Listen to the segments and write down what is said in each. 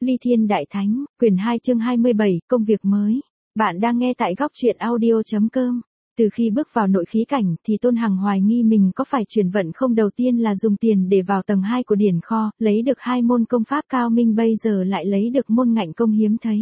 Ly Thiên Đại Thánh, quyển 2 chương 27, công việc mới. Bạn đang nghe tại góc truyện audio.com. Từ khi bước vào nội khí cảnh thì Tôn Hằng hoài nghi mình có phải chuyển vận không, đầu tiên là dùng tiền để vào tầng 2 của điển kho, lấy được 2 môn công pháp cao minh, bây giờ lại lấy được môn ngạnh công hiếm thấy.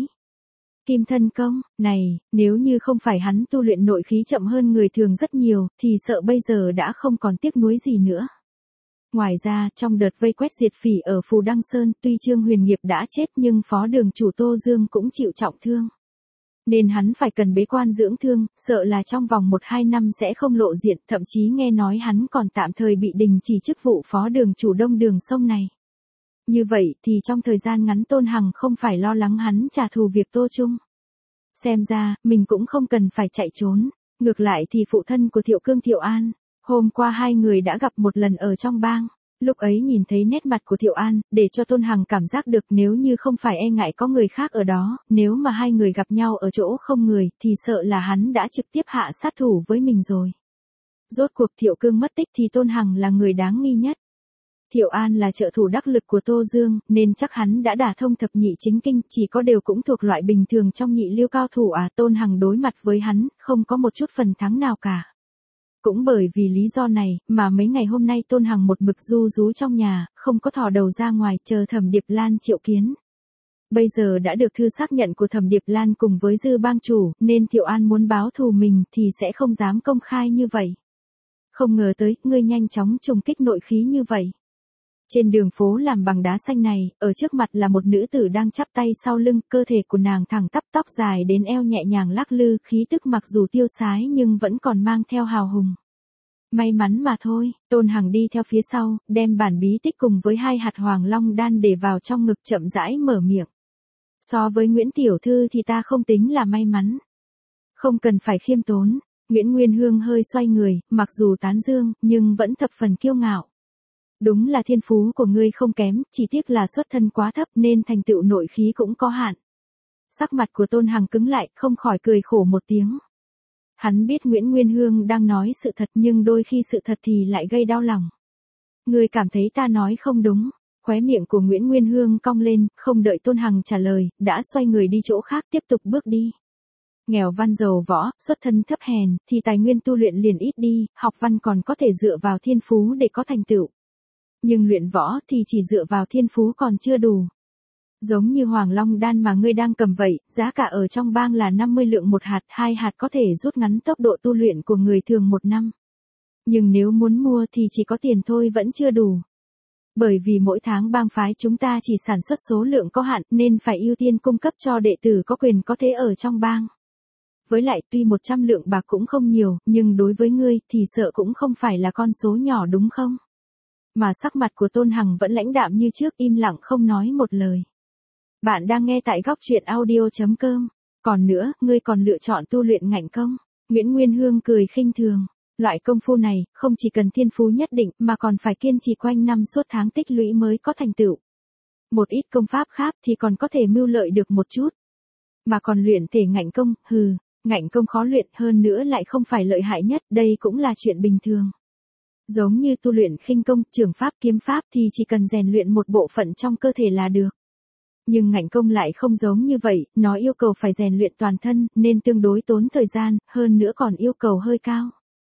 Kim thân công, này, nếu như không phải hắn tu luyện nội khí chậm hơn người thường rất nhiều, thì sợ bây giờ đã không còn tiếc nuối gì nữa. Ngoài ra, trong đợt vây quét diệt phỉ ở Phù Đăng Sơn, tuy Trương Huyền Nghiệp đã chết nhưng phó đường chủ Tô Dương cũng chịu trọng thương. Nên hắn phải cần bế quan dưỡng thương, sợ là trong vòng 1-2 năm sẽ không lộ diện, thậm chí nghe nói hắn còn tạm thời bị đình chỉ chức vụ phó đường chủ Đông Đường Sông này. Như vậy thì trong thời gian ngắn Tôn Hằng không phải lo lắng hắn trả thù việc Tô Trung. Xem ra, mình cũng không cần phải chạy trốn. Ngược lại thì phụ thân của Thiệu Cương Thiệu An, hôm qua hai người đã gặp một lần ở trong bang. Lúc ấy nhìn thấy nét mặt của Thiệu An, để cho Tôn Hằng cảm giác được nếu như không phải e ngại có người khác ở đó, nếu mà hai người gặp nhau ở chỗ không người, thì sợ là hắn đã trực tiếp hạ sát thủ với mình rồi. Rốt cuộc Thiệu Cương mất tích thì Tôn Hằng là người đáng nghi nhất. Thiệu An là trợ thủ đắc lực của Tô Dương, nên chắc hắn đã đả thông thập nhị chính kinh, chỉ có điều cũng thuộc loại bình thường trong nhị lưu cao thủ à. Tôn Hằng đối mặt với hắn, không có một chút phần thắng nào cả. Cũng bởi vì lý do này, mà mấy ngày hôm nay Tôn Hằng một mực ru rú trong nhà, không có thò đầu ra ngoài chờ Thẩm Điệp Lan triệu kiến. Bây giờ đã được thư xác nhận của Thẩm Điệp Lan cùng với Dư bang chủ, nên Thiệu An muốn báo thù mình thì sẽ không dám công khai như vậy. Không ngờ tới, ngươi nhanh chóng trùng kích nội khí như vậy. Trên đường phố làm bằng đá xanh này, ở trước mặt là một nữ tử đang chắp tay sau lưng, cơ thể của nàng thẳng tắp, tóc dài đến eo nhẹ nhàng lắc lư, khí tức mặc dù tiêu sái nhưng vẫn còn mang theo hào hùng. May mắn mà thôi, Tôn Hằng đi theo phía sau, đem bản bí tích cùng với 2 hạt hoàng long đan để vào trong ngực, chậm rãi mở miệng. So với Nguyễn Tiểu Thư thì ta không tính là may mắn. Không cần phải khiêm tốn. Nguyễn Nguyên Hương hơi xoay người, mặc dù tán dương, nhưng vẫn thập phần kiêu ngạo. Đúng là thiên phú của ngươi không kém, chỉ tiếc là xuất thân quá thấp nên thành tựu nội khí cũng có hạn. Sắc mặt của Tôn Hằng cứng lại, không khỏi cười khổ một tiếng. Hắn biết Nguyễn Nguyên Hương đang nói sự thật, nhưng đôi khi sự thật thì lại gây đau lòng. Ngươi cảm thấy ta nói không đúng? Khóe miệng của Nguyễn Nguyên Hương cong lên, không đợi Tôn Hằng trả lời, đã xoay người đi chỗ khác, tiếp tục bước đi. Nghèo văn giàu võ, xuất thân thấp hèn, thì tài nguyên tu luyện liền ít đi, học văn còn có thể dựa vào thiên phú để có thành tựu. Nhưng luyện võ thì chỉ dựa vào thiên phú còn chưa đủ. Giống như Hoàng Long đan mà ngươi đang cầm vậy, giá cả ở trong bang là 50 lượng một hạt, 2 hạt có thể rút ngắn tốc độ tu luyện của người thường 1 năm. Nhưng nếu muốn mua thì chỉ có tiền thôi vẫn chưa đủ. Bởi vì mỗi tháng bang phái chúng ta chỉ sản xuất số lượng có hạn nên phải ưu tiên cung cấp cho đệ tử có quyền có thế ở trong bang. Với lại tuy 100 lượng bạc cũng không nhiều, nhưng đối với ngươi thì sợ cũng không phải là con số nhỏ đúng không? Mà sắc mặt của Tôn Hằng vẫn lãnh đạm như trước, im lặng không nói một lời. Bạn đang nghe tại góc truyện audio.com. Còn nữa, ngươi còn lựa chọn tu luyện ngạnh công. Nguyễn Nguyên Hương cười khinh thường. Loại công phu này, không chỉ cần thiên phú nhất định, mà còn phải kiên trì quanh năm suốt tháng tích lũy mới có thành tựu. Một ít công pháp khác thì còn có thể mưu lợi được một chút. Mà còn luyện thể ngạnh công, ngạnh công khó luyện hơn nữa lại không phải lợi hại nhất, đây cũng là chuyện bình thường. Giống như tu luyện khinh công, trường pháp, kiếm pháp thì chỉ cần rèn luyện một bộ phận trong cơ thể là được. Nhưng ngạnh công lại không giống như vậy, nó yêu cầu phải rèn luyện toàn thân, nên tương đối tốn thời gian, hơn nữa còn yêu cầu hơi cao.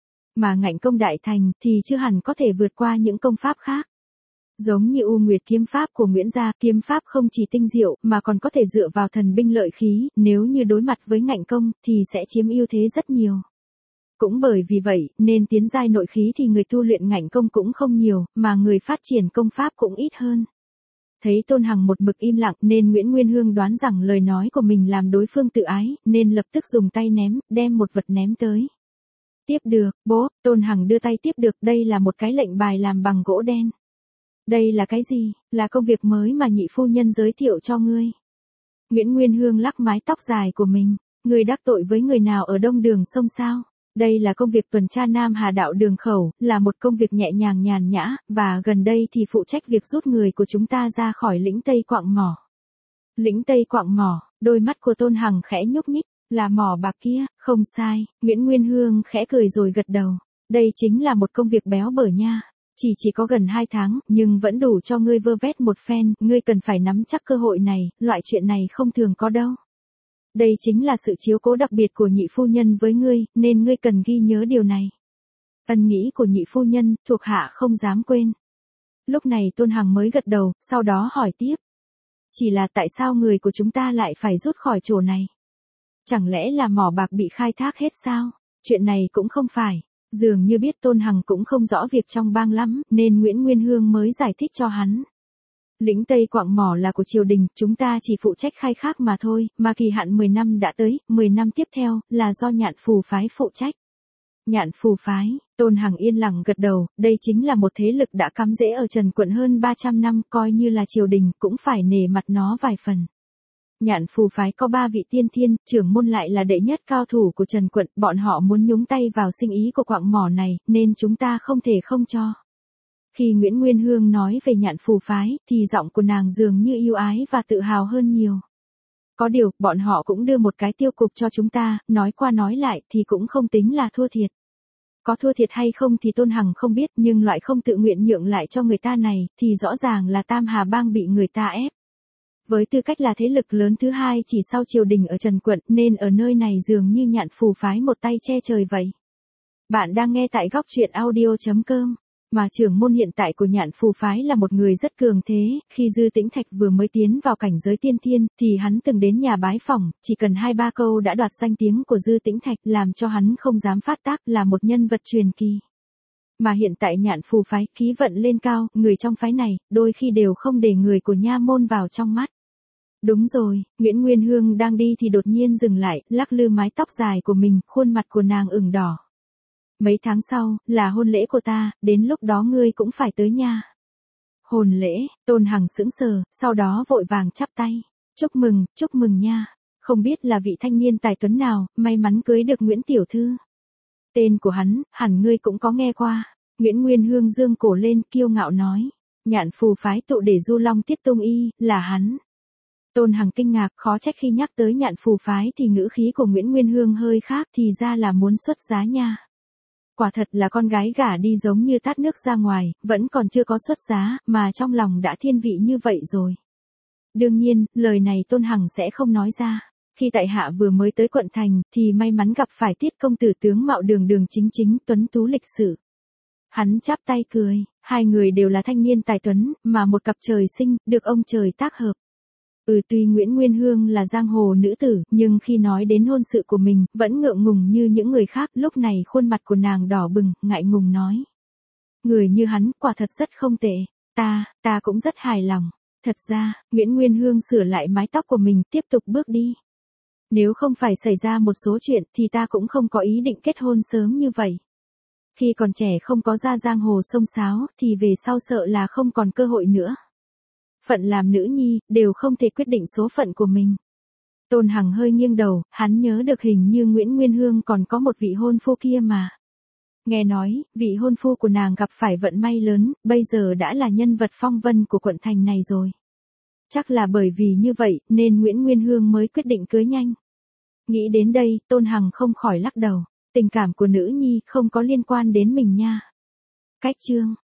Mà ngạnh công đại thành thì chưa hẳn có thể vượt qua những công pháp khác. Giống như U Nguyệt kiếm pháp của Nguyễn gia, kiếm pháp không chỉ tinh diệu mà còn có thể dựa vào thần binh lợi khí, nếu như đối mặt với ngạnh công thì sẽ chiếm ưu thế rất nhiều. Cũng bởi vì vậy, nên tiến giai nội khí thì người tu luyện ngạnh công cũng không nhiều, mà người phát triển công pháp cũng ít hơn. Thấy Tôn Hằng một mực im lặng nên Nguyễn Nguyên Hương đoán rằng lời nói của mình làm đối phương tự ái, nên lập tức dùng tay ném, đem một vật ném tới. Tiếp được, bố, Tôn Hằng đưa tay tiếp được, đây là một cái lệnh bài làm bằng gỗ đen. Đây là cái gì? Là công việc mới mà nhị phu nhân giới thiệu cho ngươi. Nguyễn Nguyên Hương lắc mái tóc dài của mình. Ngươi đắc tội với người nào ở Đông Đường Sông sao? Đây là công việc tuần tra Nam Hà Đạo đường khẩu, là một công việc nhẹ nhàng nhàn nhã, và gần đây thì phụ trách việc rút người của chúng ta ra khỏi lĩnh Tây Quạng Mỏ. Lĩnh Tây Quạng Mỏ, đôi mắt của Tôn Hằng khẽ nhúc nhích, là mỏ bạc kia, không sai, Nguyễn Nguyên Hương khẽ cười rồi gật đầu. Đây chính là một công việc béo bở nha. Chỉ có gần 2 tháng, nhưng vẫn đủ cho ngươi vơ vét một phen, ngươi cần phải nắm chắc cơ hội này, loại chuyện này không thường có đâu. Đây chính là sự chiếu cố đặc biệt của nhị phu nhân với ngươi, nên ngươi cần ghi nhớ điều này. Ân nghĩ của nhị phu nhân, thuộc hạ không dám quên. Lúc này Tôn Hằng mới gật đầu, sau đó hỏi tiếp. Chỉ là tại sao người của chúng ta lại phải rút khỏi chỗ này? Chẳng lẽ là mỏ bạc bị khai thác hết sao? Chuyện này cũng không phải. Dường như biết Tôn Hằng cũng không rõ việc trong bang lắm, nên Nguyễn Nguyên Hương mới giải thích cho hắn. Lĩnh Tây Quạng mỏ là của triều đình, chúng ta chỉ phụ trách khai thác mà thôi, mà kỳ hạn 10 năm đã tới, 10 năm tiếp theo, là do Nhạn Phù phái phụ trách. Nhạn Phù phái, Tôn Hằng yên lặng gật đầu, đây chính là một thế lực đã cắm rễ ở Trần Quận hơn 300 năm, coi như là triều đình, cũng phải nể mặt nó vài phần. Nhạn Phù phái có 3 vị tiên thiên, trưởng môn lại là đệ nhất cao thủ của Trần Quận, bọn họ muốn nhúng tay vào sinh ý của quạng mỏ này, nên chúng ta không thể không cho. Khi Nguyễn Nguyên Hương nói về Nhạn Phù phái, thì giọng của nàng dường như yêu ái và tự hào hơn nhiều. Có điều, bọn họ cũng đưa một cái tiêu cục cho chúng ta, nói qua nói lại thì cũng không tính là thua thiệt. Có thua thiệt hay không thì Tôn Hằng không biết, nhưng loại không tự nguyện nhượng lại cho người ta này, thì rõ ràng là Tam Hà Bang bị người ta ép. Với tư cách là thế lực lớn thứ hai chỉ sau triều đình ở Trần Quận, nên ở nơi này dường như Nhạn Phù phái một tay che trời vậy. Bạn đang nghe tại góc truyện audio.com. Mà trưởng môn hiện tại của Nhạn Phù phái là một người rất cường thế, khi Dư Tĩnh Thạch vừa mới tiến vào cảnh giới tiên thiên, thì hắn từng đến nhà bái phỏng, chỉ cần 2-3 câu đã đoạt danh tiếng của Dư Tĩnh Thạch, làm cho hắn không dám phát tác, là một nhân vật truyền kỳ. Mà hiện tại Nhạn Phù phái khí vận lên cao, người trong phái này, đôi khi đều không để người của nha môn vào trong mắt. Đúng rồi, Nguyễn Nguyên Hương đang đi thì đột nhiên dừng lại, lắc lư mái tóc dài của mình, khuôn mặt của nàng ửng đỏ. Mấy tháng sau, là hôn lễ của ta, đến lúc đó ngươi cũng phải tới nha. Hôn lễ, Tôn Hằng sững sờ, sau đó vội vàng chắp tay. Chúc mừng nha. Không biết là vị thanh niên tài tuấn nào, may mắn cưới được Nguyễn Tiểu Thư. Tên của hắn, hẳn ngươi cũng có nghe qua. Nguyễn Nguyên Hương dương cổ lên, kiêu ngạo nói. Nhạn Phù phái tụ để Du Long Tiết Tung Y, là hắn. Tôn Hằng kinh ngạc, khó trách khi nhắc tới Nhạn Phù phái thì ngữ khí của Nguyễn Nguyên Hương hơi khác, thì ra là muốn xuất giá nha. Quả thật là con gái gả đi giống như tát nước ra ngoài, vẫn còn chưa có xuất giá, mà trong lòng đã thiên vị như vậy rồi. Đương nhiên, lời này Tôn Hằng sẽ không nói ra. Khi tại hạ vừa mới tới quận thành, thì may mắn gặp phải Tiết công tử tướng mạo đường đường chính chính, tuấn tú lịch sự. Hắn chắp tay cười, hai người đều là thanh niên tài tuấn, mà một cặp trời sinh, được ông trời tác hợp. Tuy Nguyễn Nguyên Hương là giang hồ nữ tử, nhưng khi nói đến hôn sự của mình, vẫn ngượng ngùng như những người khác, lúc này khuôn mặt của nàng đỏ bừng, ngại ngùng nói. Người như hắn, quả thật rất không tệ, ta cũng rất hài lòng. Thật ra, Nguyễn Nguyên Hương sửa lại mái tóc của mình, tiếp tục bước đi. Nếu không phải xảy ra một số chuyện, thì ta cũng không có ý định kết hôn sớm như vậy. Khi còn trẻ không có ra giang hồ xông xáo, thì về sau sợ là không còn cơ hội nữa. Phận làm nữ nhi, đều không thể quyết định số phận của mình. Tôn Hằng hơi nghiêng đầu, hắn nhớ được hình như Nguyễn Nguyên Hương còn có một vị hôn phu kia mà. Nghe nói, vị hôn phu của nàng gặp phải vận may lớn, bây giờ đã là nhân vật phong vân của quận thành này rồi. Chắc là bởi vì như vậy, nên Nguyễn Nguyên Hương mới quyết định cưới nhanh. Nghĩ đến đây, Tôn Hằng không khỏi lắc đầu. Tình cảm của nữ nhi không có liên quan đến mình nha. Cách chương